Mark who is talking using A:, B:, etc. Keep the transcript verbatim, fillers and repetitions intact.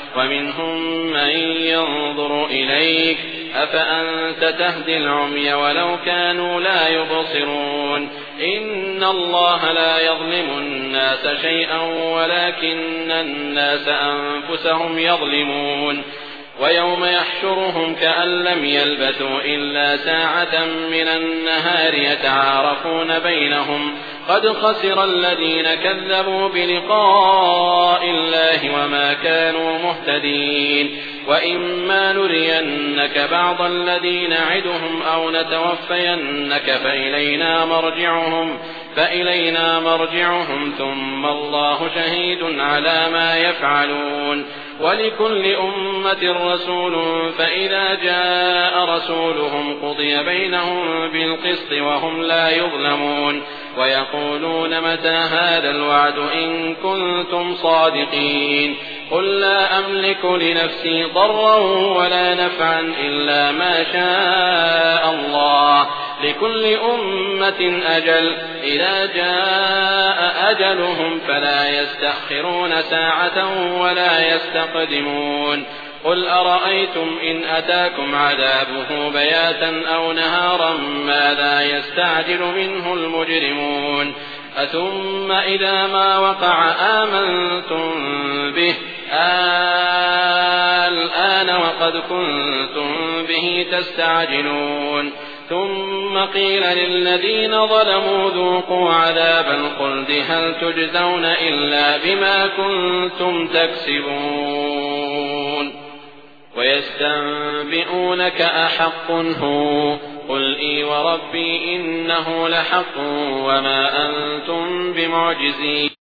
A: ومنهم من ينظر إليك أفأنت تهدي العمي ولو كانوا لا يبصرون إن الله لا يظلم الناس شيئا ولكن الناس أنفسهم يظلمون ويوم يحشرهم كأن لم يلبثوا إلا ساعة من النهار يتعارفون بينهم قد خسر الذين كذبوا بلقاء الله وما كانوا مهتدين وإما نرينك بعض الذي نعدهم أو نتوفينك فإلينا مرجعهم فإلينا مرجعهم ثم الله شهيد على ما يفعلون ولكل أمة رسول فإذا جاء رسولهم قضي بينهم بالقسط وهم لا يظلمون ويقولون متى هذا الوعد إن كنتم صادقين قل لا أملك لنفسي ضرا ولا نفعا إلا ما شاء الله لكل أمة أجل إذا جاء أجلهم فلا يستأخرون ساعة ولا يستقدمون قل أرأيتم إن أتاكم عذابه بياتا أو نهارا ماذا يستعجل منه المجرمون أثم إذا ما وقع آمنتم به الآن وقد كنتم به تستعجلون ثم قيل للذين ظلموا ذوقوا عذاب الخلد هل تجزون إلا بما كنتم تكسبون ويستنبئونك أحق هو قل إي وربي إنه لحق وما أنتم بمعجزين